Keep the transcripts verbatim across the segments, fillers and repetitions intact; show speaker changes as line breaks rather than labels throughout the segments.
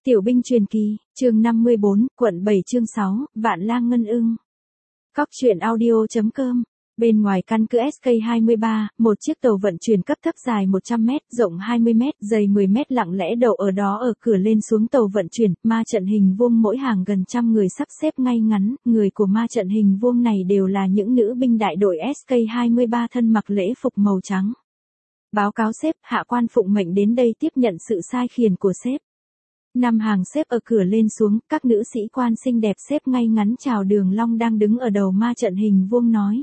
Tiểu binh truyền kỳ, chương năm mươi bốn, quận bảy chương sáu, Vạn Lang Ngân Ưng. Cóc truyện audio.com. Bên ngoài căn cứ ét ca hai mươi ba, một chiếc tàu vận chuyển cấp thấp dài một trăm mét, rộng hai mươi mét, dày mười mét lặng lẽ đậu ở đó ở cửa lên xuống tàu vận chuyển, ma trận hình vuông mỗi hàng gần trăm người sắp xếp ngay ngắn, người của ma trận hình vuông này đều là những nữ binh đại đội ét ca hai mươi ba thân mặc lễ phục màu trắng. Báo cáo sếp, hạ quan phụng mệnh đến đây tiếp nhận sự sai khiển của sếp. Năm hàng xếp ở cửa lên xuống, các nữ sĩ quan xinh đẹp xếp ngay ngắn chào Đường Long đang đứng ở đầu ma trận hình vuông nói.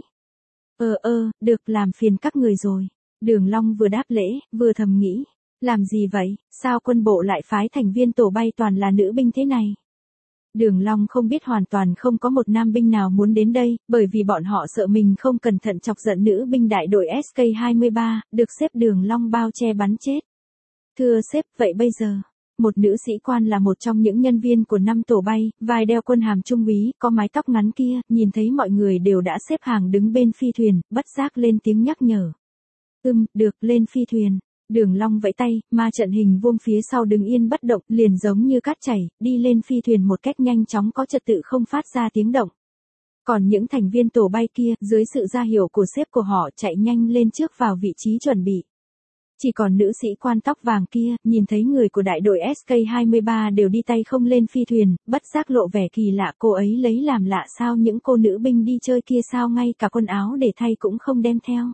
Ờ ơ, được, làm phiền các người rồi. Đường Long vừa đáp lễ, vừa thầm nghĩ. Làm gì vậy, sao quân bộ lại phái thành viên tổ bay toàn là nữ binh thế này? Đường Long không biết hoàn toàn không có một nam binh nào muốn đến đây, bởi vì bọn họ sợ mình không cẩn thận chọc giận nữ binh đại đội ét ca hai mươi ba, được xếp Đường Long bao che bắn chết. Thưa sếp, vậy bây giờ? Một nữ sĩ quan là một trong những nhân viên của năm tổ bay, vai đeo quân hàm trung úy, có mái tóc ngắn kia, nhìn thấy mọi người đều đã xếp hàng đứng bên phi thuyền, bất giác lên tiếng nhắc nhở. Ừm, được, lên phi thuyền. Đường Long vẫy tay, ma trận hình vuông phía sau đứng yên bất động, liền giống như cát chảy, đi lên phi thuyền một cách nhanh chóng có trật tự không phát ra tiếng động. Còn những thành viên tổ bay kia, dưới sự ra hiệu của sếp của họ chạy nhanh lên trước vào vị trí chuẩn bị. Chỉ còn nữ sĩ quan tóc vàng kia, nhìn thấy người của đại đội ét ca hai mươi ba đều đi tay không lên phi thuyền, bất giác lộ vẻ kỳ lạ, cô ấy lấy làm lạ sao những cô nữ binh đi chơi kia sao ngay cả quần áo để thay cũng không đem theo.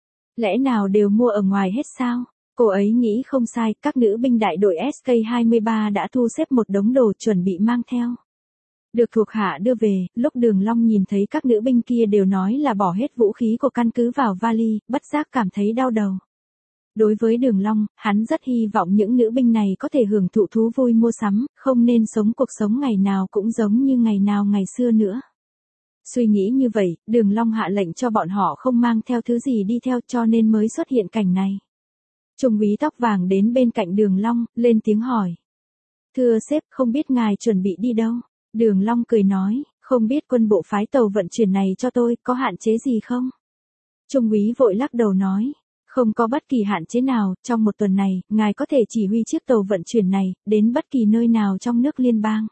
Lẽ nào đều mua ở ngoài hết sao? Cô ấy nghĩ không sai, các nữ binh đại đội ét ca hai mươi ba đã thu xếp một đống đồ chuẩn bị mang theo. Được thuộc hạ đưa về, lúc Đường Long nhìn thấy các nữ binh kia đều nói là bỏ hết vũ khí của căn cứ vào vali, bất giác cảm thấy đau đầu. Đối với Đường Long, hắn rất hy vọng những nữ binh này có thể hưởng thụ thú vui mua sắm, không nên sống cuộc sống ngày nào cũng giống như ngày nào ngày xưa nữa. Suy nghĩ như vậy, Đường Long hạ lệnh cho bọn họ không mang theo thứ gì đi theo cho nên mới xuất hiện cảnh này. Trung úy tóc vàng đến bên cạnh Đường Long, lên tiếng hỏi. Thưa sếp, không biết ngài chuẩn bị đi đâu? Đường Long cười nói, không biết quân bộ phái tàu vận chuyển này cho tôi, có hạn chế gì không? Trung úy vội lắc đầu nói. Không có bất kỳ hạn chế nào, trong một tuần này, ngài có thể chỉ huy chiếc tàu vận chuyển này, đến bất kỳ nơi nào trong nước liên bang.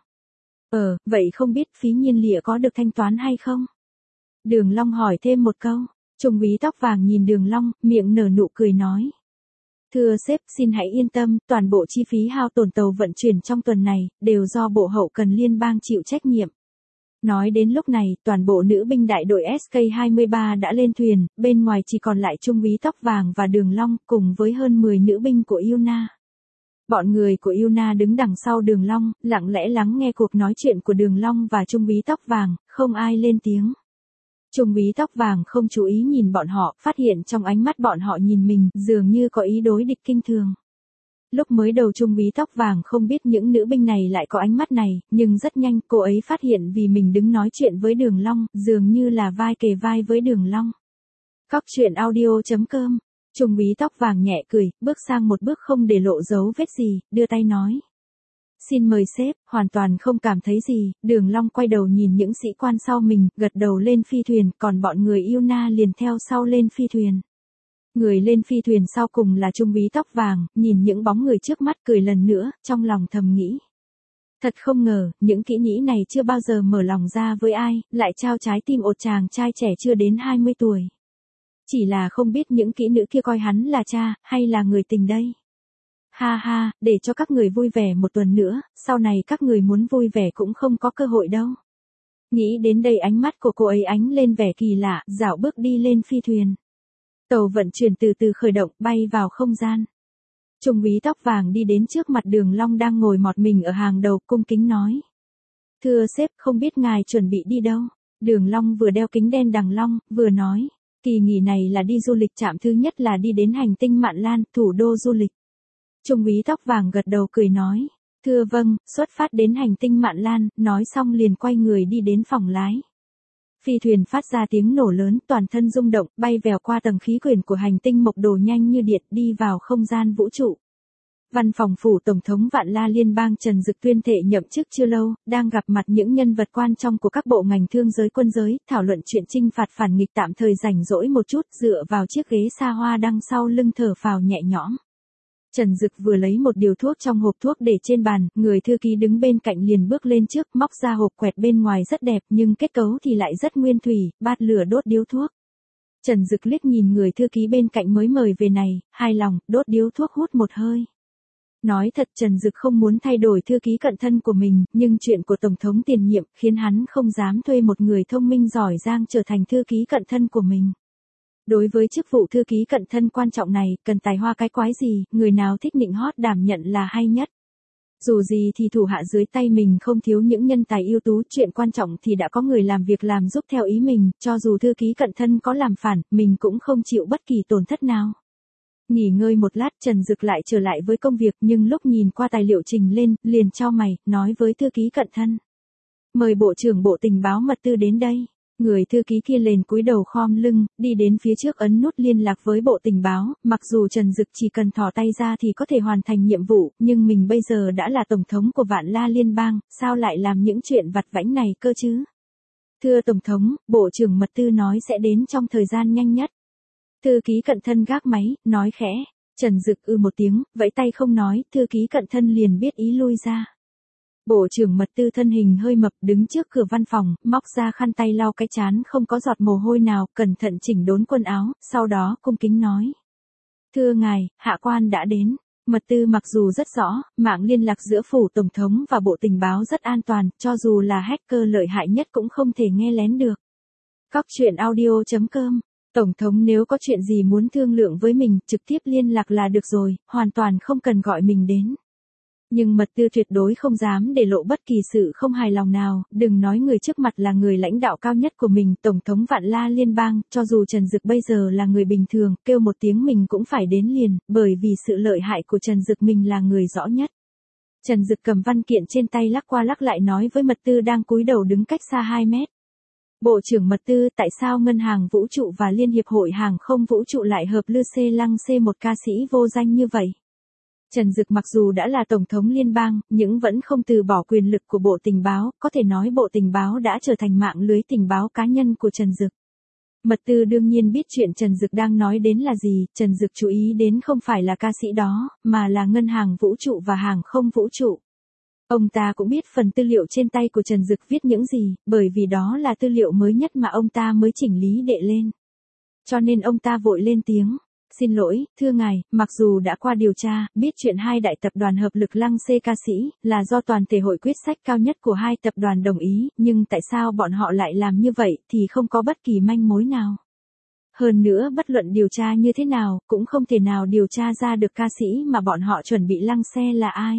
Ờ, vậy không biết phí nhiên liệu có được thanh toán hay không? Đường Long hỏi thêm một câu. Trung úy tóc vàng nhìn Đường Long, miệng nở nụ cười nói. Thưa sếp, xin hãy yên tâm, toàn bộ chi phí hao tổn tàu vận chuyển trong tuần này, đều do Bộ Hậu cần liên bang chịu trách nhiệm. Nói đến lúc này, toàn bộ nữ binh đại đội ét ca hai mươi ba đã lên thuyền, bên ngoài chỉ còn lại Trung úy tóc vàng và Đường Long, cùng với hơn mười nữ binh của Yuna. Bọn người của Yuna đứng đằng sau Đường Long, lặng lẽ lắng nghe cuộc nói chuyện của Đường Long và Trung úy tóc vàng, không ai lên tiếng. Trung úy tóc vàng không chú ý nhìn bọn họ, phát hiện trong ánh mắt bọn họ nhìn mình, dường như có ý đối địch kinh thường. Lúc mới đầu Trung úy tóc vàng không biết những nữ binh này lại có ánh mắt này, nhưng rất nhanh cô ấy phát hiện vì mình đứng nói chuyện với Đường Long, dường như là vai kề vai với Đường Long. Cóc truyện audio.com. Trung úy tóc vàng nhẹ cười, bước sang một bước không để lộ dấu vết gì, đưa tay nói. Xin mời sếp, hoàn toàn không cảm thấy gì. Đường Long quay đầu nhìn những sĩ quan sau mình, gật đầu lên phi thuyền, còn bọn người Yuna liền theo sau lên phi thuyền. Người lên phi thuyền sau cùng là Trung úy tóc vàng, nhìn những bóng người trước mắt cười lần nữa, trong lòng thầm nghĩ. Thật không ngờ, những kỹ nhĩ này chưa bao giờ mở lòng ra với ai, lại trao trái tim một chàng trai trẻ chưa đến hai mươi tuổi. Chỉ là không biết những kỹ nữ kia coi hắn là cha, hay là người tình đây. Ha ha, để cho các người vui vẻ một tuần nữa, sau này các người muốn vui vẻ cũng không có cơ hội đâu. Nghĩ đến đây ánh mắt của cô ấy ánh lên vẻ kỳ lạ, dạo bước đi lên phi thuyền. Tàu vận chuyển từ từ khởi động, bay vào không gian. Trung úy tóc vàng đi đến trước mặt Đường Long đang ngồi mọt mình ở hàng đầu, cung kính nói. Thưa sếp, không biết ngài chuẩn bị đi đâu? Đường Long vừa đeo kính đen đằng long, vừa nói. Kỳ nghỉ này là đi du lịch, trạm thứ nhất là đi đến hành tinh Mạn Lan, thủ đô du lịch. Trung úy tóc vàng gật đầu cười nói. Thưa vâng, xuất phát đến hành tinh Mạn Lan, nói xong liền quay người đi đến phòng lái. Phi thuyền phát ra tiếng nổ lớn, toàn thân rung động, bay vèo qua tầng khí quyển của hành tinh Mộc Đồ nhanh như điện, đi vào không gian vũ trụ. Văn phòng phủ Tổng thống Vạn La Liên bang Trần Dực tuyên thệ nhậm chức chưa lâu, đang gặp mặt những nhân vật quan trọng của các bộ ngành thương giới quân giới, thảo luận chuyện trinh phạt phản nghịch, tạm thời rảnh rỗi một chút, dựa vào chiếc ghế xa hoa đằng sau lưng thở phào nhẹ nhõm. Trần Dực vừa lấy một điều thuốc trong hộp thuốc để trên bàn, người thư ký đứng bên cạnh liền bước lên trước, móc ra hộp quẹt bên ngoài rất đẹp nhưng kết cấu thì lại rất nguyên thủy, bát lửa đốt điếu thuốc. Trần Dực liếc nhìn người thư ký bên cạnh mới mời về này, hài lòng, đốt điếu thuốc hút một hơi. Nói thật Trần Dực không muốn thay đổi thư ký cận thân của mình, nhưng chuyện của Tổng thống tiền nhiệm khiến hắn không dám thuê một người thông minh giỏi giang trở thành thư ký cận thân của mình. Đối với chức vụ thư ký cận thân quan trọng này, cần tài hoa cái quái gì, người nào thích nịnh hót đảm nhận là hay nhất. Dù gì thì thủ hạ dưới tay mình không thiếu những nhân tài ưu tú, chuyện quan trọng thì đã có người làm việc làm giúp theo ý mình, cho dù thư ký cận thân có làm phản, mình cũng không chịu bất kỳ tổn thất nào. Nghỉ ngơi một lát Trần Dực lại trở lại với công việc nhưng lúc nhìn qua tài liệu trình lên, liền chau mày, nói với thư ký cận thân. Mời Bộ trưởng Bộ Tình báo Mật Tư đến đây. Người thư ký kia liền cúi đầu khom lưng, đi đến phía trước ấn nút liên lạc với Bộ Tình báo, mặc dù Trần Dực chỉ cần thò tay ra thì có thể hoàn thành nhiệm vụ, nhưng mình bây giờ đã là Tổng thống của Vạn La Liên bang, sao lại làm những chuyện vặt vãnh này cơ chứ? Thưa Tổng thống, Bộ trưởng Mật Tư nói sẽ đến trong thời gian nhanh nhất. Thư ký cận thân gác máy, nói khẽ. Trần Dực ư một tiếng, vẫy tay không nói, thư ký cận thân liền biết ý lui ra. Bộ trưởng Mật Tư thân hình hơi mập đứng trước cửa văn phòng, móc ra khăn tay lau cái trán không có giọt mồ hôi nào, cẩn thận chỉnh đốn quần áo, sau đó cung kính nói. Thưa ngài, hạ quan đã đến. Mật Tư mặc dù rất rõ, mạng liên lạc giữa phủ Tổng thống và Bộ Tình báo rất an toàn, cho dù là hacker lợi hại nhất cũng không thể nghe lén được. Cóc truyện audio chấm com. Tổng thống nếu có chuyện gì muốn thương lượng với mình, trực tiếp liên lạc là được rồi, hoàn toàn không cần gọi mình đến. Nhưng Mật Tư tuyệt đối không dám để lộ bất kỳ sự không hài lòng nào, đừng nói người trước mặt là người lãnh đạo cao nhất của mình, Tổng thống Vạn La Liên bang, cho dù Trần Dực bây giờ là người bình thường, kêu một tiếng mình cũng phải đến liền, bởi vì sự lợi hại của Trần Dực mình là người rõ nhất. Trần Dực cầm văn kiện trên tay lắc qua lắc lại nói với Mật Tư đang cúi đầu đứng cách xa hai mét. Bộ trưởng Mật Tư, tại sao Ngân hàng Vũ trụ và Liên hiệp hội Hàng không Vũ trụ lại hợp lư xê lăng xê một ca sĩ vô danh như vậy? Trần Dực mặc dù đã là Tổng thống liên bang, nhưng vẫn không từ bỏ quyền lực của Bộ Tình báo, có thể nói Bộ Tình báo đã trở thành mạng lưới tình báo cá nhân của Trần Dực. Mật Tư đương nhiên biết chuyện Trần Dực đang nói đến là gì, Trần Dực chú ý đến không phải là ca sĩ đó, mà là Ngân hàng Vũ trụ và Hàng không Vũ trụ. Ông ta cũng biết phần tư liệu trên tay của Trần Dực viết những gì, bởi vì đó là tư liệu mới nhất mà ông ta mới chỉnh lý đệ lên. Cho nên ông ta vội lên tiếng. Xin lỗi, thưa ngài, mặc dù đã qua điều tra, biết chuyện hai đại tập đoàn hợp lực lăng xê ca sĩ, là do toàn thể hội quyết sách cao nhất của hai tập đoàn đồng ý, nhưng tại sao bọn họ lại làm như vậy thì không có bất kỳ manh mối nào. Hơn nữa bất luận điều tra như thế nào, cũng không thể nào điều tra ra được ca sĩ mà bọn họ chuẩn bị lăng xe là ai.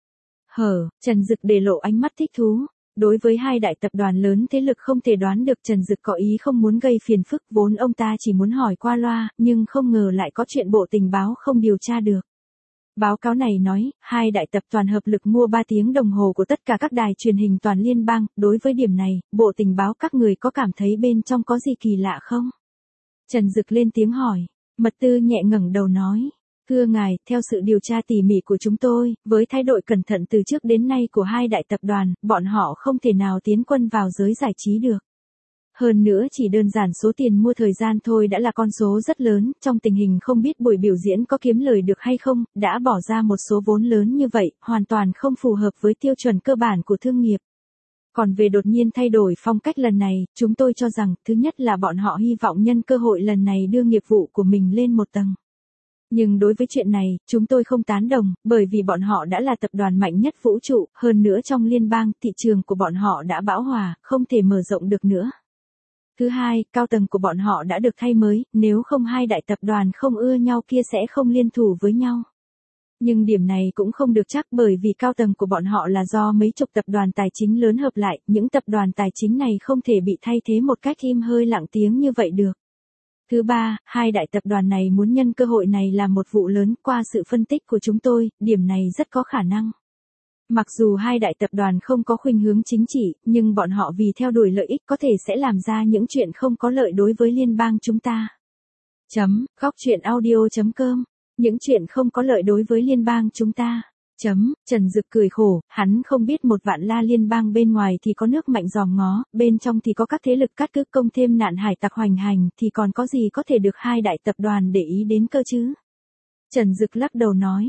Hở, Trần Dực để lộ ánh mắt thích thú. Đối với hai đại tập đoàn lớn thế lực không thể đoán được Trần Dực có ý không muốn gây phiền phức, vốn ông ta chỉ muốn hỏi qua loa, nhưng không ngờ lại có chuyện Bộ Tình báo không điều tra được. Báo cáo này nói, hai đại tập đoàn hợp lực mua ba tiếng đồng hồ của tất cả các đài truyền hình toàn liên bang, đối với điểm này, Bộ Tình báo các người có cảm thấy bên trong có gì kỳ lạ không? Trần Dực lên tiếng hỏi, Mật Tư nhẹ ngẩng đầu nói. Thưa ngài, theo sự điều tra tỉ mỉ của chúng tôi, với thái độ cẩn thận từ trước đến nay của hai đại tập đoàn, bọn họ không thể nào tiến quân vào giới giải trí được. Hơn nữa chỉ đơn giản số tiền mua thời gian thôi đã là con số rất lớn, trong tình hình không biết buổi biểu diễn có kiếm lời được hay không, đã bỏ ra một số vốn lớn như vậy, hoàn toàn không phù hợp với tiêu chuẩn cơ bản của thương nghiệp. Còn về đột nhiên thay đổi phong cách lần này, chúng tôi cho rằng, thứ nhất là bọn họ hy vọng nhân cơ hội lần này đưa nghiệp vụ của mình lên một tầng. Nhưng đối với chuyện này, chúng tôi không tán đồng, bởi vì bọn họ đã là tập đoàn mạnh nhất vũ trụ, hơn nữa trong liên bang, thị trường của bọn họ đã bão hòa, không thể mở rộng được nữa. Thứ hai, cao tầng của bọn họ đã được thay mới, nếu không hai đại tập đoàn không ưa nhau kia sẽ không liên thủ với nhau. Nhưng điểm này cũng không được chắc bởi vì cao tầng của bọn họ là do mấy chục tập đoàn tài chính lớn hợp lại, những tập đoàn tài chính này không thể bị thay thế một cách im hơi lặng tiếng như vậy được. Thứ ba, hai đại tập đoàn này muốn nhân cơ hội này làm một vụ lớn, qua sự phân tích của chúng tôi, điểm này rất có khả năng. Mặc dù hai đại tập đoàn không có khuynh hướng chính trị, nhưng bọn họ vì theo đuổi lợi ích có thể sẽ làm ra những chuyện không có lợi đối với liên bang chúng ta. Chấm, góc truyện audio chấm com. Những chuyện không có lợi đối với liên bang chúng ta. Chấm, Trần Dực cười khổ, hắn không biết một Vạn La liên bang bên ngoài thì có nước mạnh giòm ngó, bên trong thì có các thế lực cát cứ công thêm nạn hải tặc hoành hành, thì còn có gì có thể được hai đại tập đoàn để ý đến cơ chứ. Trần Dực lắc đầu nói,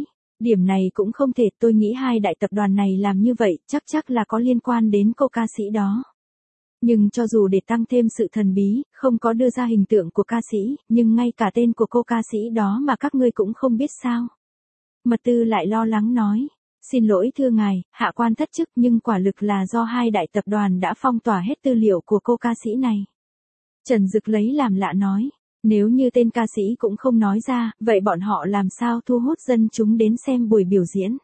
Điểm này cũng không thể, tôi nghĩ hai đại tập đoàn này làm như vậy chắc chắc là có liên quan đến cô ca sĩ đó. Nhưng cho dù để tăng thêm sự thần bí, không có đưa ra hình tượng của ca sĩ, nhưng ngay cả tên của cô ca sĩ đó mà các ngươi cũng không biết sao. Mật tư lại lo lắng nói. Xin lỗi thưa ngài, hạ quan thất chức nhưng quả lực là do hai đại tập đoàn đã phong tỏa hết tư liệu của cô ca sĩ này. Trần Dực lấy làm lạ nói. Nếu như tên ca sĩ cũng không nói ra, vậy bọn họ làm sao thu hút dân chúng đến xem buổi biểu diễn?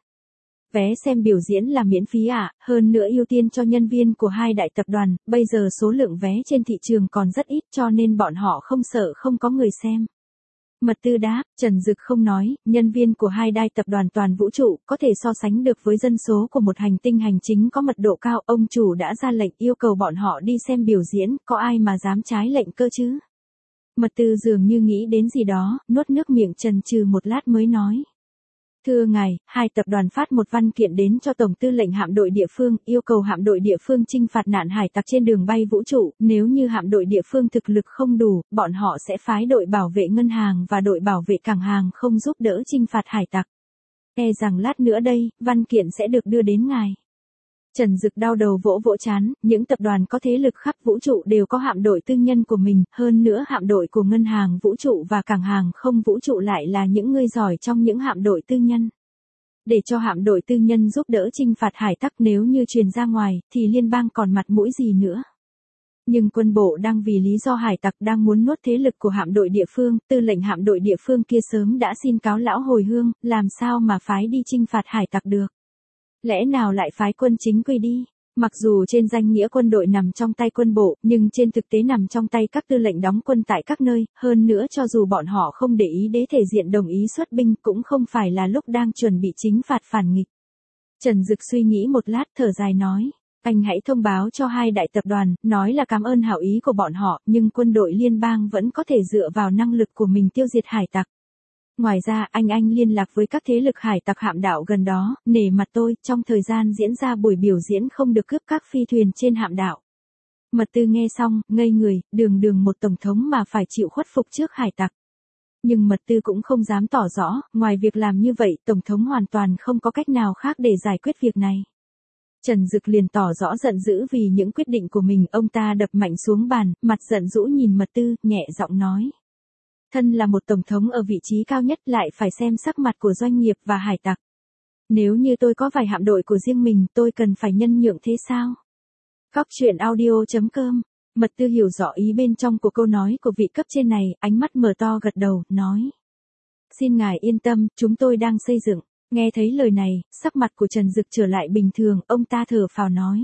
Vé xem biểu diễn là miễn phí à, hơn nữa ưu tiên cho nhân viên của hai đại tập đoàn, bây giờ số lượng vé trên thị trường còn rất ít cho nên bọn họ không sợ không có người xem. Mật tư đáp, Trần Dực không nói, nhân viên của hai đại tập đoàn toàn vũ trụ có thể so sánh được với dân số của một hành tinh hành chính có mật độ cao, ông chủ đã ra lệnh yêu cầu bọn họ đi xem biểu diễn, có ai mà dám trái lệnh cơ chứ? Mật tư dường như nghĩ đến gì đó, nuốt nước miệng chần chừ một lát mới nói. Thưa ngài, hai tập đoàn phát một văn kiện đến cho Tổng tư lệnh hạm đội địa phương, yêu cầu hạm đội địa phương trinh phạt nạn hải tặc trên đường bay vũ trụ, nếu như hạm đội địa phương thực lực không đủ, bọn họ sẽ phái đội bảo vệ ngân hàng và đội bảo vệ cảng hàng không giúp đỡ trinh phạt hải tặc. E rằng lát nữa đây, văn kiện sẽ được đưa đến ngài. Trần Dực đau đầu vỗ vỗ chán, những tập đoàn có thế lực khắp vũ trụ đều có hạm đội tư nhân của mình, hơn nữa hạm đội của ngân hàng vũ trụ và cảng hàng không vũ trụ lại là những người giỏi trong những hạm đội tư nhân. Để cho hạm đội tư nhân giúp đỡ trinh phạt hải tặc nếu như truyền ra ngoài, thì liên bang còn mặt mũi gì nữa. Nhưng quân bộ đang vì lý do hải tặc đang muốn nuốt thế lực của hạm đội địa phương, tư lệnh hạm đội địa phương kia sớm đã xin cáo lão hồi hương, làm sao mà phái đi trinh phạt hải tặc được. Lẽ nào lại phái quân chính quy đi? Mặc dù trên danh nghĩa quân đội nằm trong tay quân bộ, nhưng trên thực tế nằm trong tay các tư lệnh đóng quân tại các nơi, hơn nữa cho dù bọn họ không để ý đế thể diện đồng ý xuất binh cũng không phải là lúc đang chuẩn bị chính phạt phản nghịch. Trần Dực suy nghĩ một lát thở dài nói, anh hãy thông báo cho hai đại tập đoàn, nói là cảm ơn hảo ý của bọn họ, nhưng quân đội liên bang vẫn có thể dựa vào năng lực của mình tiêu diệt hải tặc. Ngoài ra anh anh liên lạc với các thế lực hải tặc hạm đảo gần đó, nể mặt tôi, trong thời gian diễn ra buổi biểu diễn không được cướp các phi thuyền trên hạm đảo. Mật tư nghe xong, ngây người, đường đường một tổng thống mà phải chịu khuất phục trước hải tặc. Nhưng mật tư cũng không dám tỏ rõ, ngoài việc làm như vậy, tổng thống hoàn toàn không có cách nào khác để giải quyết việc này. Trần Dực liền tỏ rõ giận dữ vì những quyết định của mình, ông ta đập mạnh xuống bàn, mặt giận dữ nhìn mật tư, nhẹ giọng nói. Thân là một tổng thống ở vị trí cao nhất lại phải xem sắc mặt của doanh nghiệp và hải tặc. Nếu như tôi có vài hạm đội của riêng mình tôi cần phải nhân nhượng thế sao? Cóc truyện audio chấm com. Mật tư hiểu rõ ý bên trong của câu nói của vị cấp trên này, ánh mắt mở to gật đầu, nói. Xin ngài yên tâm, chúng tôi đang xây dựng. Nghe thấy lời này, sắc mặt của Trần Dực trở lại bình thường, ông ta thở phào nói.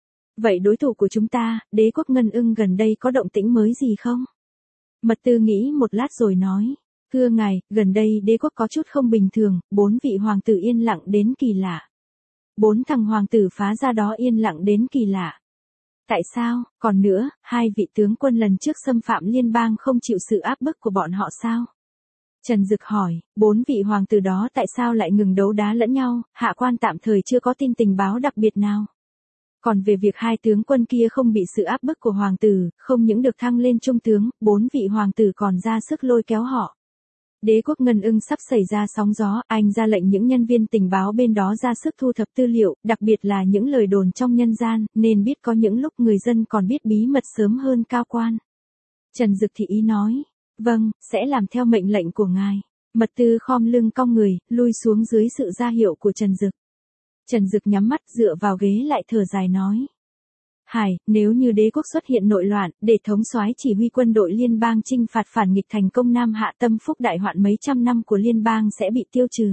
Vậy đối thủ của chúng ta, đế quốc Ngân Ưng gần đây có động tĩnh mới gì không? Mật tư nghĩ một lát rồi nói, thưa ngài, gần đây đế quốc có chút không bình thường, bốn vị hoàng tử yên lặng đến kỳ lạ. Bốn thằng hoàng tử phá ra đó yên lặng đến kỳ lạ. Tại sao, còn nữa, hai vị tướng quân lần trước xâm phạm liên bang không chịu sự áp bức của bọn họ sao? Trần Dực hỏi, bốn vị hoàng tử đó tại sao lại ngừng đấu đá lẫn nhau, hạ quan tạm thời chưa có tin tình báo đặc biệt nào. Còn về việc hai tướng quân kia không bị sự áp bức của hoàng tử, không những được thăng lên trung tướng, bốn vị hoàng tử còn ra sức lôi kéo họ. Đế quốc Ngân Ưng sắp xảy ra sóng gió, anh ra lệnh những nhân viên tình báo bên đó ra sức thu thập tư liệu, đặc biệt là những lời đồn trong nhân gian, nên biết có những lúc người dân còn biết bí mật sớm hơn cao quan. Trần Dực thị ý nói, vâng, sẽ làm theo mệnh lệnh của ngài. Mật tư khom lưng cong người, lui xuống dưới sự ra hiệu của Trần Dực. Trần Dực nhắm mắt dựa vào ghế lại thở dài nói. Hải, nếu như đế quốc xuất hiện nội loạn, để thống soái chỉ huy quân đội liên bang chinh phạt phản nghịch thành công Nam Hạ tâm phúc đại hoạn mấy trăm năm của liên bang sẽ bị tiêu trừ.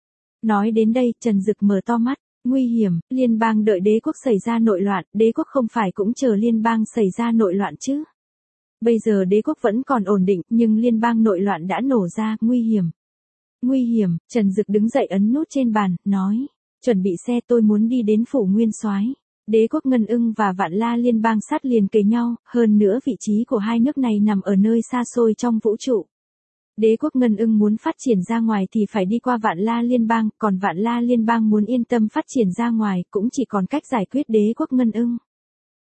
Nói đến đây, Trần Dực mở to mắt, nguy hiểm, liên bang đợi đế quốc xảy ra nội loạn, đế quốc không phải cũng chờ liên bang xảy ra nội loạn chứ. Bây giờ đế quốc vẫn còn ổn định, nhưng liên bang nội loạn đã nổ ra, nguy hiểm. Nguy hiểm, Trần Dực đứng dậy ấn nút trên bàn, nói. Chuẩn bị xe tôi muốn đi đến phủ nguyên soái. Đế quốc Ngân Ưng và Vạn La liên bang sát liền kề nhau, hơn nữa vị trí của hai nước này nằm ở nơi xa xôi trong vũ trụ. Đế quốc Ngân Ưng muốn phát triển ra ngoài thì phải đi qua Vạn La liên bang, còn Vạn La liên bang muốn yên tâm phát triển ra ngoài cũng chỉ còn cách giải quyết đế quốc Ngân Ưng.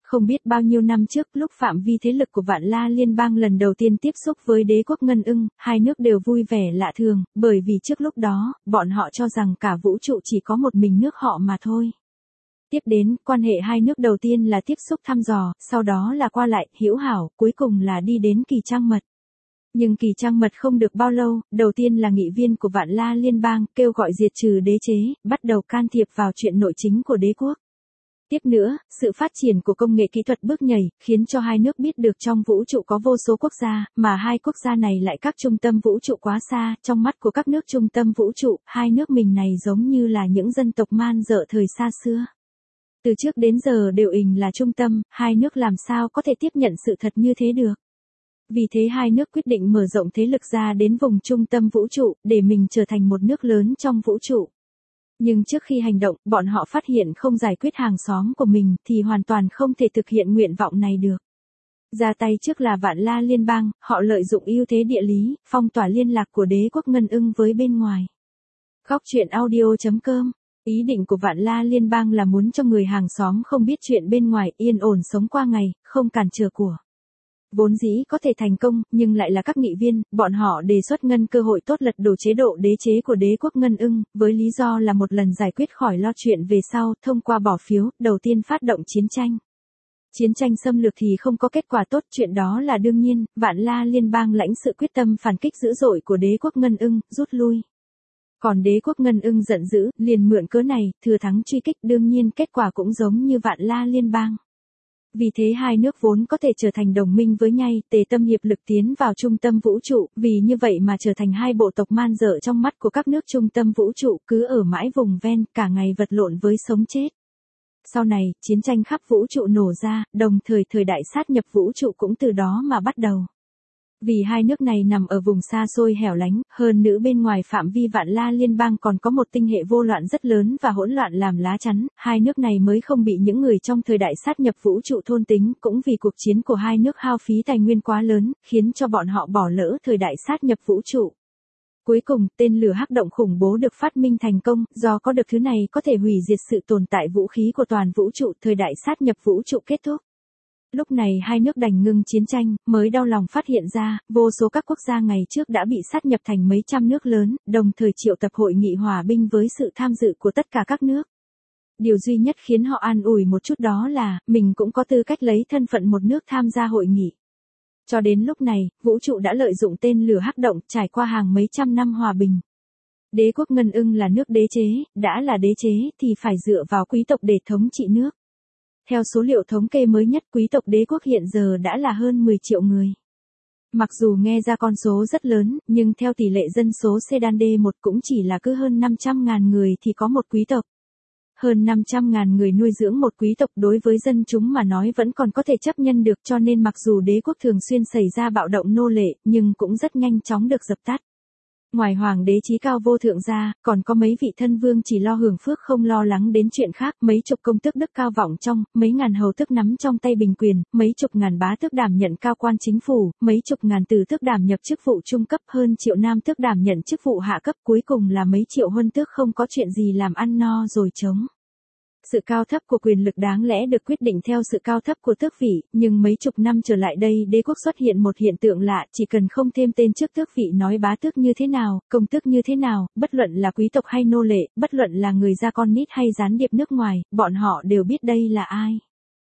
Không biết bao nhiêu năm trước, lúc phạm vi thế lực của Vạn La Liên bang lần đầu tiên tiếp xúc với đế quốc Ngân Ưng, hai nước đều vui vẻ lạ thường, bởi vì trước lúc đó, bọn họ cho rằng cả vũ trụ chỉ có một mình nước họ mà thôi. Tiếp đến, quan hệ hai nước đầu tiên là tiếp xúc thăm dò, sau đó là qua lại, hữu hảo, cuối cùng là đi đến kỳ trăng mật. Nhưng kỳ trăng mật không được bao lâu, đầu tiên là nghị viên của Vạn La Liên bang kêu gọi diệt trừ đế chế, bắt đầu can thiệp vào chuyện nội chính của đế quốc. Tiếp nữa, sự phát triển của công nghệ kỹ thuật bước nhảy, khiến cho hai nước biết được trong vũ trụ có vô số quốc gia, mà hai quốc gia này lại cách trung tâm vũ trụ quá xa, trong mắt của các nước trung tâm vũ trụ, hai nước mình này giống như là những dân tộc man dợ thời xa xưa. Từ trước đến giờ đều ình là trung tâm, hai nước làm sao có thể tiếp nhận sự thật như thế được. Vì thế hai nước quyết định mở rộng thế lực ra đến vùng trung tâm vũ trụ, để mình trở thành một nước lớn trong vũ trụ. Nhưng trước khi hành động, bọn họ phát hiện không giải quyết hàng xóm của mình, thì hoàn toàn không thể thực hiện nguyện vọng này được. Ra tay trước là Vạn La Liên bang, họ lợi dụng ưu thế địa lý, phong tỏa liên lạc của đế quốc Ngân Ưng với bên ngoài. Góc truyện audio chấm com. Ý định của Vạn La Liên bang là muốn cho người hàng xóm không biết chuyện bên ngoài, yên ổn sống qua ngày, không cản trở của. Vốn dĩ có thể thành công, nhưng lại là các nghị viên, bọn họ đề xuất Ngân cơ hội tốt lật đổ chế độ đế chế của đế quốc Ngân Ưng, với lý do là một lần giải quyết khỏi lo chuyện về sau, thông qua bỏ phiếu, đầu tiên phát động chiến tranh. Chiến tranh xâm lược thì không có kết quả tốt, chuyện đó là đương nhiên, Vạn La Liên bang lãnh sự quyết tâm phản kích dữ dội của đế quốc Ngân Ưng, rút lui. Còn đế quốc Ngân Ưng giận dữ, liền mượn cớ này, thừa thắng truy kích, đương nhiên kết quả cũng giống như Vạn La Liên bang. Vì thế hai nước vốn có thể trở thành đồng minh với nhau, tề tâm hiệp lực tiến vào trung tâm vũ trụ, vì như vậy mà trở thành hai bộ tộc man dợ trong mắt của các nước trung tâm vũ trụ, cứ ở mãi vùng ven, cả ngày vật lộn với sống chết. Sau này, chiến tranh khắp vũ trụ nổ ra, đồng thời thời đại sát nhập vũ trụ cũng từ đó mà bắt đầu. Vì hai nước này nằm ở vùng xa xôi hẻo lánh, hơn nữa bên ngoài phạm vi Vạn La Liên bang còn có một tinh hệ vô loạn rất lớn và hỗn loạn làm lá chắn, hai nước này mới không bị những người trong thời đại sát nhập vũ trụ thôn tính, cũng vì cuộc chiến của hai nước hao phí tài nguyên quá lớn, khiến cho bọn họ bỏ lỡ thời đại sát nhập vũ trụ. Cuối cùng, tên lửa hắc động khủng bố được phát minh thành công, do có được thứ này có thể hủy diệt sự tồn tại vũ khí của toàn vũ trụ, thời đại sát nhập vũ trụ kết thúc. Lúc này hai nước đành ngưng chiến tranh, mới đau lòng phát hiện ra, vô số các quốc gia ngày trước đã bị sát nhập thành mấy trăm nước lớn, đồng thời triệu tập hội nghị hòa bình với sự tham dự của tất cả các nước. Điều duy nhất khiến họ an ủi một chút đó là, mình cũng có tư cách lấy thân phận một nước tham gia hội nghị. Cho đến lúc này, vũ trụ đã lợi dụng tên lửa hắc động, trải qua hàng mấy trăm năm hòa bình. Đế quốc Ngân Ưng là nước đế chế, đã là đế chế thì phải dựa vào quý tộc để thống trị nước. Theo số liệu thống kê mới nhất, quý tộc đế quốc hiện giờ đã là hơn mười triệu người. Mặc dù nghe ra con số rất lớn, nhưng theo tỷ lệ dân số Sedan D một cũng chỉ là cứ hơn năm trăm ngàn người thì có một quý tộc. Hơn năm trăm ngàn người nuôi dưỡng một quý tộc đối với dân chúng mà nói vẫn còn có thể chấp nhận được, cho nên mặc dù đế quốc thường xuyên xảy ra bạo động nô lệ, nhưng cũng rất nhanh chóng được dập tắt. Ngoài hoàng đế chí cao vô thượng ra, còn có mấy vị thân vương chỉ lo hưởng phước không lo lắng đến chuyện khác, mấy chục công tước đức cao vọng trong, mấy ngàn hầu tước nắm trong tay bình quyền, mấy chục ngàn bá tước đảm nhận cao quan chính phủ, mấy chục ngàn tử tước đảm nhập chức vụ trung cấp, hơn triệu nam tước đảm nhận chức vụ hạ cấp, cuối cùng là mấy triệu huân tước không có chuyện gì làm ăn no rồi trống. Sự cao thấp của quyền lực đáng lẽ được quyết định theo sự cao thấp của tước vị, nhưng mấy chục năm trở lại đây đế quốc xuất hiện một hiện tượng lạ, chỉ cần không thêm tên trước tước vị nói bá tước như thế nào, công tước như thế nào, bất luận là quý tộc hay nô lệ, bất luận là người da con nít hay gián điệp nước ngoài, bọn họ đều biết đây là ai.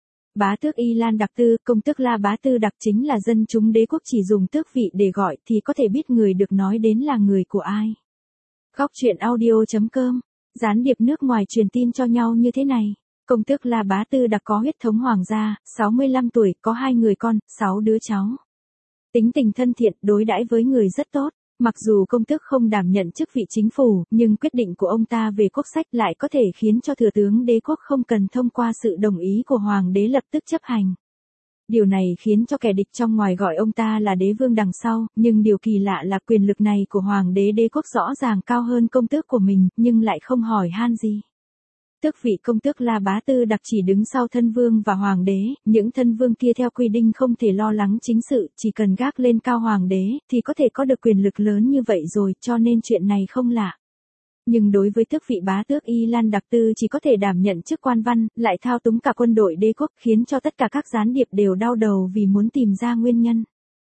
Bá tước Y Lan Đặc Tư, công tước La Bá Tư Đặc chính là dân chúng đế quốc chỉ dùng tước vị để gọi thì có thể biết người được nói đến là người của ai. Góc truyện audio chấm com. Gián điệp nước ngoài truyền tin cho nhau như thế này. Công tước La Bá Tư Đặc có huyết thống hoàng gia, sáu mươi lăm tuổi, có hai người con, sáu đứa cháu. Tính tình thân thiện, đối đãi với người rất tốt. Mặc dù công tước không đảm nhận chức vị chính phủ, nhưng quyết định của ông ta về quốc sách lại có thể khiến cho thừa tướng đế quốc không cần thông qua sự đồng ý của hoàng đế lập tức chấp hành. Điều này khiến cho kẻ địch trong ngoài gọi ông ta là đế vương đằng sau, nhưng điều kỳ lạ là quyền lực này của hoàng đế đế quốc rõ ràng cao hơn công tước của mình, nhưng lại không hỏi han gì. Tước vị công tước La Bá Tư Đặc chỉ đứng sau thân vương và hoàng đế, những thân vương kia theo quy định không thể lo lắng chính sự, chỉ cần gác lên cao hoàng đế, thì có thể có được quyền lực lớn như vậy rồi, cho nên chuyện này không lạ. Nhưng đối với tước vị bá tước Y Lan Đặc Tư chỉ có thể đảm nhận chức quan văn, lại thao túng cả quân đội đế quốc, khiến cho tất cả các gián điệp đều đau đầu vì muốn tìm ra nguyên nhân.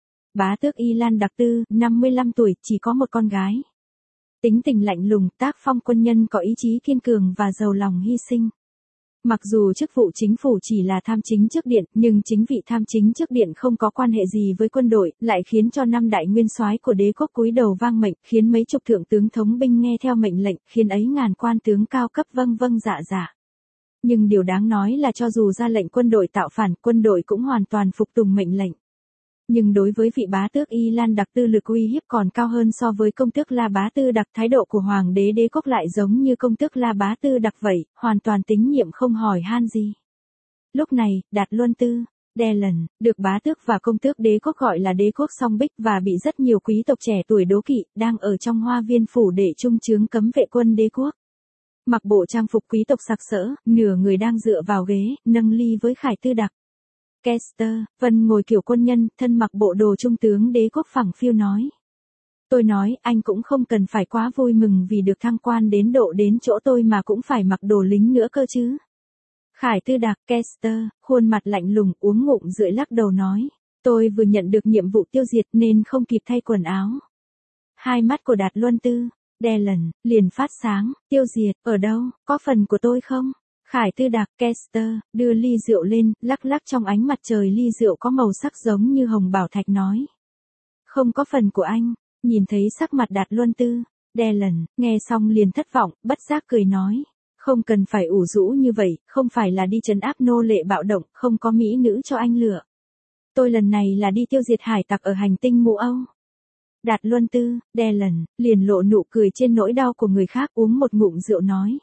Bá tước Y Lan Đặc Tư, năm mươi lăm tuổi, chỉ có một con gái. Tính tình lạnh lùng, tác phong quân nhân có ý chí kiên cường và giàu lòng hy sinh. Mặc dù chức vụ chính phủ chỉ là tham chính trước điện, nhưng chính vị tham chính trước điện không có quan hệ gì với quân đội, lại khiến cho năm đại nguyên soái của đế quốc cúi đầu vang mệnh, khiến mấy chục thượng tướng thống binh nghe theo mệnh lệnh, khiến ấy ngàn quan tướng cao cấp vâng vâng dạ dạ. Nhưng điều đáng nói là cho dù ra lệnh quân đội tạo phản, quân đội cũng hoàn toàn phục tùng mệnh lệnh. Nhưng đối với vị bá tước Y Lan Đặc Tư, lực uy hiếp còn cao hơn so với công tước La Bá Tư Đặc, thái độ của hoàng đế đế quốc lại giống như công tước La Bá Tư Đặc vậy, hoàn toàn tín nhiệm không hỏi han gì. Lúc này, Đạt Luân Tư, Đelen, được bá tước và công tước đế quốc gọi là đế quốc song bích và bị rất nhiều quý tộc trẻ tuổi đố kỵ, đang ở trong hoa viên phủ để trung chướng cấm vệ quân đế quốc. Mặc bộ trang phục quý tộc sặc sỡ, nửa người đang dựa vào ghế, nâng ly với Khải Tư Đặc. Kester, Vân ngồi kiểu quân nhân, thân mặc bộ đồ trung tướng đế quốc phẳng phiu nói. Tôi nói, anh cũng không cần phải quá vui mừng vì được thăng quan đến độ đến chỗ tôi mà cũng phải mặc đồ lính nữa cơ chứ. Khải Tư Đặc, Kester, khuôn mặt lạnh lùng, uống ngụm rưỡi lắc đầu nói. Tôi vừa nhận được nhiệm vụ tiêu diệt nên không kịp thay quần áo. Hai mắt của Đạt Luân Tư, Đelen, liền phát sáng, tiêu diệt, ở đâu, có phần của tôi không? Khải Tư Đặc, Kester, đưa ly rượu lên, lắc lắc trong ánh mặt trời, ly rượu có màu sắc giống như hồng bảo thạch nói. Không có phần của anh, nhìn thấy sắc mặt Đạt Luân Tư, Đelen, nghe xong liền thất vọng, bất giác cười nói. Không cần phải ủ rũ như vậy, không phải là đi trấn áp nô lệ bạo động, không có mỹ nữ cho anh lựa. Tôi lần này là đi tiêu diệt hải tặc ở hành tinh Mụ Âu. Đạt Luân Tư, Đelen, liền lộ nụ cười trên nỗi đau của người khác, uống một ngụm rượu nói.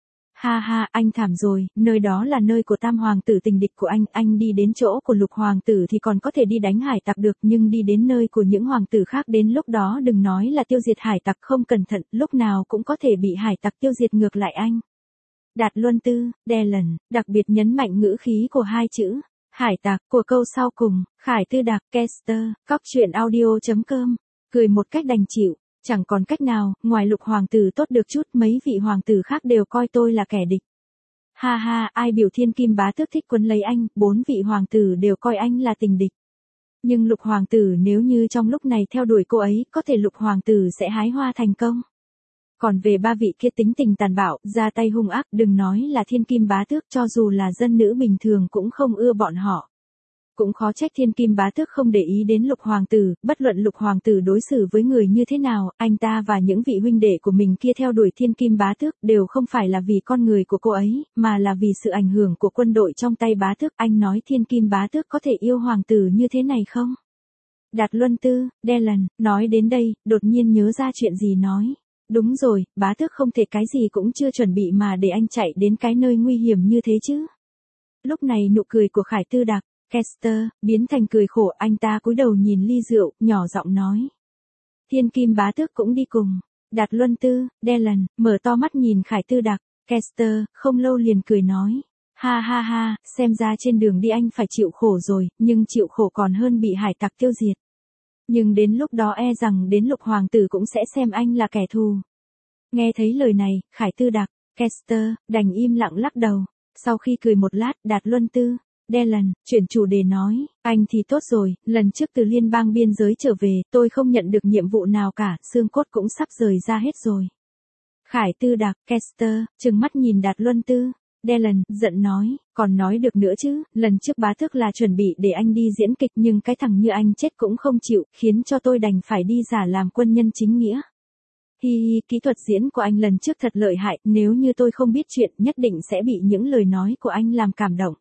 Ha ha, anh thảm rồi, nơi đó là nơi của tam hoàng tử tình địch của anh, anh đi đến chỗ của lục hoàng tử thì còn có thể đi đánh hải tặc được, nhưng đi đến nơi của những hoàng tử khác đến lúc đó đừng nói là tiêu diệt hải tặc, không cẩn thận, lúc nào cũng có thể bị hải tặc tiêu diệt ngược lại anh. Đạt Luân Tư, Đelen, đặc biệt nhấn mạnh ngữ khí của hai chữ, hải tặc, của câu sau cùng, Khải Tư Đặc, Kester, cóc truyện audio chấm com, cười một cách đành chịu. Chẳng còn cách nào, ngoài lục hoàng tử tốt được chút, mấy vị hoàng tử khác đều coi tôi là kẻ địch. Ha ha, ai biểu thiên kim bá tước thích quấn lấy anh, bốn vị hoàng tử đều coi anh là tình địch. Nhưng lục hoàng tử nếu như trong lúc này theo đuổi cô ấy, có thể lục hoàng tử sẽ hái hoa thành công. Còn về ba vị kia tính tình tàn bạo, ra tay hung ác, đừng nói là thiên kim bá tước, cho dù là dân nữ bình thường cũng không ưa bọn họ. Cũng khó trách thiên kim bá tước không để ý đến lục hoàng tử, bất luận lục hoàng tử đối xử với người như thế nào, anh ta và những vị huynh đệ của mình kia theo đuổi thiên kim bá tước đều không phải là vì con người của cô ấy, mà là vì sự ảnh hưởng của quân đội trong tay bá tước. Anh nói thiên kim bá tước có thể yêu hoàng tử như thế này không? Đạt Luân Tư, Đelen, nói đến đây, đột nhiên nhớ ra chuyện gì nói. Đúng rồi, bá tước không thể cái gì cũng chưa chuẩn bị mà để anh chạy đến cái nơi nguy hiểm như thế chứ. Lúc này nụ cười của Khải Tư Đặc, Kester, biến thành cười khổ, anh ta cúi đầu nhìn ly rượu, nhỏ giọng nói. Thiên kim bá tước cũng đi cùng. Đạt Luân Tư, Đelen, mở to mắt nhìn Khải Tư Đặc, Kester, không lâu liền cười nói. Ha ha ha, xem ra trên đường đi anh phải chịu khổ rồi, nhưng chịu khổ còn hơn bị hải tặc tiêu diệt. Nhưng đến lúc đó e rằng đến lục hoàng tử cũng sẽ xem anh là kẻ thù. Nghe thấy lời này, Khải Tư Đặc, Kester, đành im lặng lắc đầu. Sau khi cười một lát, Đạt Luân Tư, Đelen, chuyển chủ đề nói, anh thì tốt rồi, lần trước từ liên bang biên giới trở về, tôi không nhận được nhiệm vụ nào cả, xương cốt cũng sắp rời ra hết rồi. Khải Tư Đặc, Kester, trừng mắt nhìn Đạt Luân Tư, Đelen, giận nói, còn nói được nữa chứ, lần trước bá tước là chuẩn bị để anh đi diễn kịch nhưng cái thằng như anh chết cũng không chịu, khiến cho tôi đành phải đi giả làm quân nhân chính nghĩa. Hi hi, kỹ thuật diễn của anh lần trước thật lợi hại, nếu như tôi không biết chuyện nhất định sẽ bị những lời nói của anh làm cảm động.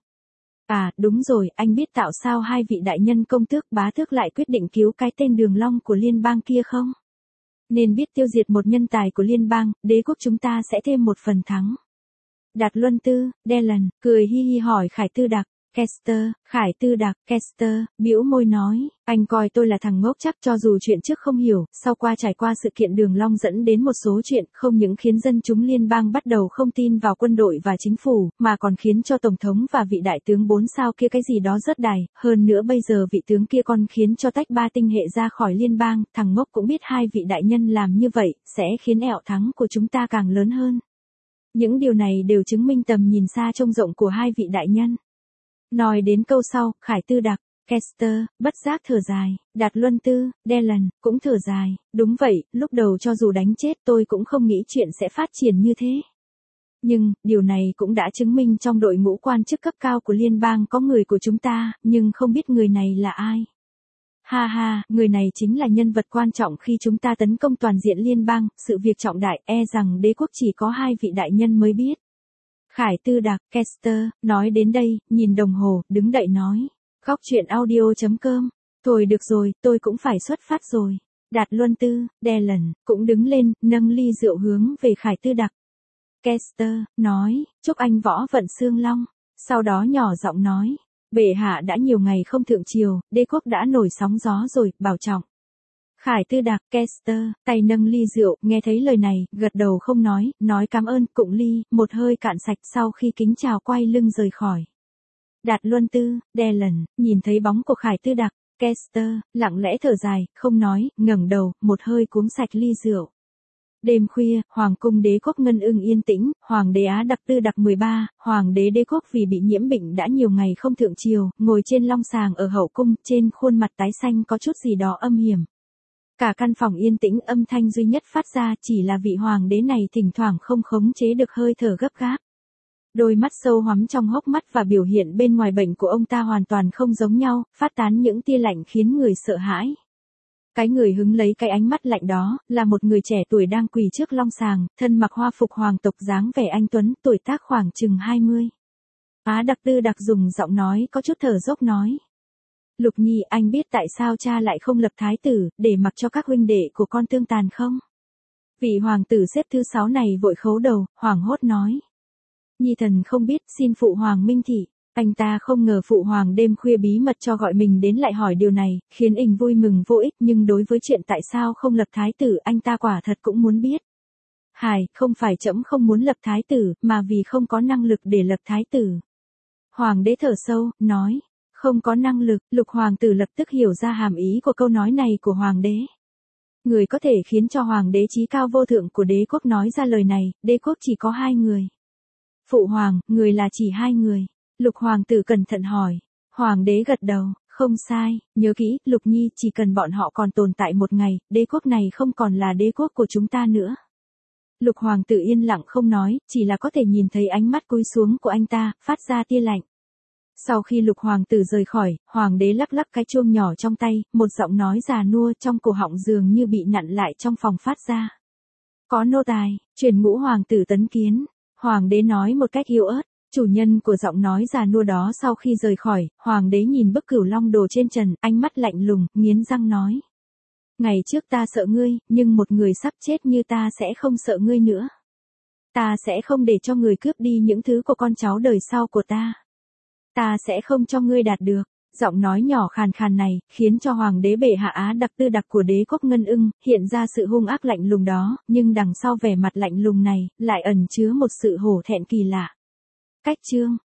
À, đúng rồi, anh biết tạo sao hai vị đại nhân công tước bá tước lại quyết định cứu cái tên Đường Long của liên bang kia không? Nên biết tiêu diệt một nhân tài của liên bang, đế quốc chúng ta sẽ thêm một phần thắng. Đạt Luân Tư, Đelen, cười hi hi hỏi Khải Tư Đặc, Kester, Khải Tư Đặc, Kester, bĩu môi nói, anh coi tôi là thằng ngốc chắc cho dù chuyện trước không hiểu, sau qua trải qua sự kiện Đường Long dẫn đến một số chuyện không những khiến dân chúng liên bang bắt đầu không tin vào quân đội và chính phủ, mà còn khiến cho Tổng thống và vị đại tướng bốn sao kia cái gì đó rớt đài, hơn nữa bây giờ vị tướng kia còn khiến cho tách ba tinh hệ ra khỏi liên bang, thằng ngốc cũng biết hai vị đại nhân làm như vậy, sẽ khiến ẹo thắng của chúng ta càng lớn hơn. Những điều này đều chứng minh tầm nhìn xa trông rộng của hai vị đại nhân. Nói đến câu sau, Khải Tư Đặc, Kester, bất giác thở dài, Đạt Luân Tư, Dylan, cũng thở dài, đúng vậy, lúc đầu cho dù đánh chết tôi cũng không nghĩ chuyện sẽ phát triển như thế. Nhưng, điều này cũng đã chứng minh trong đội ngũ quan chức cấp cao của liên bang có người của chúng ta, nhưng không biết người này là ai. Ha ha, người này chính là nhân vật quan trọng khi chúng ta tấn công toàn diện liên bang, sự việc trọng đại, e rằng đế quốc chỉ có hai vị đại nhân mới biết. Khải Tư Đặc, Kester, nói đến đây, nhìn đồng hồ, đứng dậy nói. Góc chuyện audio chấm com. Thôi được rồi, tôi cũng phải xuất phát rồi. Đạt Luân Tư, Dylan, cũng đứng lên, nâng ly rượu hướng về Khải Tư Đặc. Kester, nói, chúc anh võ vận xương long. Sau đó nhỏ giọng nói. Bệ hạ đã nhiều ngày không thượng triều, đế quốc đã nổi sóng gió rồi, bảo trọng. Khải Tư Đặc, Kester, tay nâng ly rượu, nghe thấy lời này, gật đầu không nói, nói cảm ơn, cụng ly, một hơi cạn sạch sau khi kính chào quay lưng rời khỏi. Đạt Luân Tư, Dylan, nhìn thấy bóng của Khải Tư Đặc, Kester, lặng lẽ thở dài, không nói, ngẩng đầu, một hơi cuống sạch ly rượu. Đêm khuya, Hoàng cung đế quốc Ngân Ưng yên tĩnh, Hoàng đế Á Đặc Tư Đặc mười ba, Hoàng đế đế quốc vì bị nhiễm bệnh đã nhiều ngày không thượng triều, ngồi trên long sàng ở hậu cung, trên khuôn mặt tái xanh có chút gì đó âm hiểm. Cả căn phòng yên tĩnh, âm thanh duy nhất phát ra chỉ là vị hoàng đế này thỉnh thoảng không khống chế được hơi thở gấp gáp. Đôi mắt sâu hoắm trong hốc mắt và biểu hiện bên ngoài bệnh của ông ta hoàn toàn không giống nhau, phát tán những tia lạnh khiến người sợ hãi. Cái người hứng lấy cái ánh mắt lạnh đó, là một người trẻ tuổi đang quỳ trước long sàng, thân mặc hoa phục hoàng tộc dáng vẻ anh tuấn, tuổi tác khoảng chừng hai mươi. Á Đặc Tư Đặc dùng giọng nói có chút thở dốc nói. Lục Nhi, anh biết tại sao cha lại không lập thái tử, để mặc cho các huynh đệ của con tương tàn không? Vị hoàng tử xếp thứ sáu này vội khấu đầu, hoảng hốt nói. Nhi thần không biết, xin phụ hoàng minh thị. Anh ta không ngờ phụ hoàng đêm khuya bí mật cho gọi mình đến lại hỏi điều này, khiến ình vui mừng vô ích, nhưng đối với chuyện tại sao không lập thái tử anh ta quả thật cũng muốn biết. Hài, không phải trẫm không muốn lập thái tử, mà vì không có năng lực để lập thái tử. Hoàng đế thở sâu, nói. Không có năng lực, lục hoàng tử lập tức hiểu ra hàm ý của câu nói này của hoàng đế. Người có thể khiến cho hoàng đế chí cao vô thượng của đế quốc nói ra lời này, đế quốc chỉ có hai người. Phụ hoàng, người là chỉ hai người. Lục hoàng tử cẩn thận hỏi. Hoàng đế gật đầu, không sai, nhớ kỹ, Lục Nhi, chỉ cần bọn họ còn tồn tại một ngày, đế quốc này không còn là đế quốc của chúng ta nữa. Lục hoàng tử yên lặng không nói, chỉ là có thể nhìn thấy ánh mắt cúi xuống của anh ta, phát ra tia lạnh. Sau khi lục hoàng tử rời khỏi, hoàng đế lắc lắc cái chuông nhỏ trong tay, một giọng nói già nua trong cổ họng dường như bị nặn lại trong phòng phát ra. Có nô tài, truyền ngũ hoàng tử tấn kiến. Hoàng đế nói một cách yếu ớt. Chủ nhân của giọng nói già nua đó sau khi rời khỏi, hoàng đế nhìn bức cửu long đồ trên trần, ánh mắt lạnh lùng, nghiến răng nói. Ngày trước ta sợ ngươi, nhưng một người sắp chết như ta sẽ không sợ ngươi nữa. Ta sẽ không để cho người cướp đi những thứ của con cháu đời sau của ta. Ta sẽ không cho ngươi đạt được. Giọng nói nhỏ khàn khàn này, khiến cho hoàng đế bệ hạ Á Đặc Tư Đặc của đế quốc Ngân Ưng, hiện ra sự hung ác lạnh lùng đó, nhưng đằng sau vẻ mặt lạnh lùng này, lại ẩn chứa một sự hổ thẹn kỳ lạ. Cách chương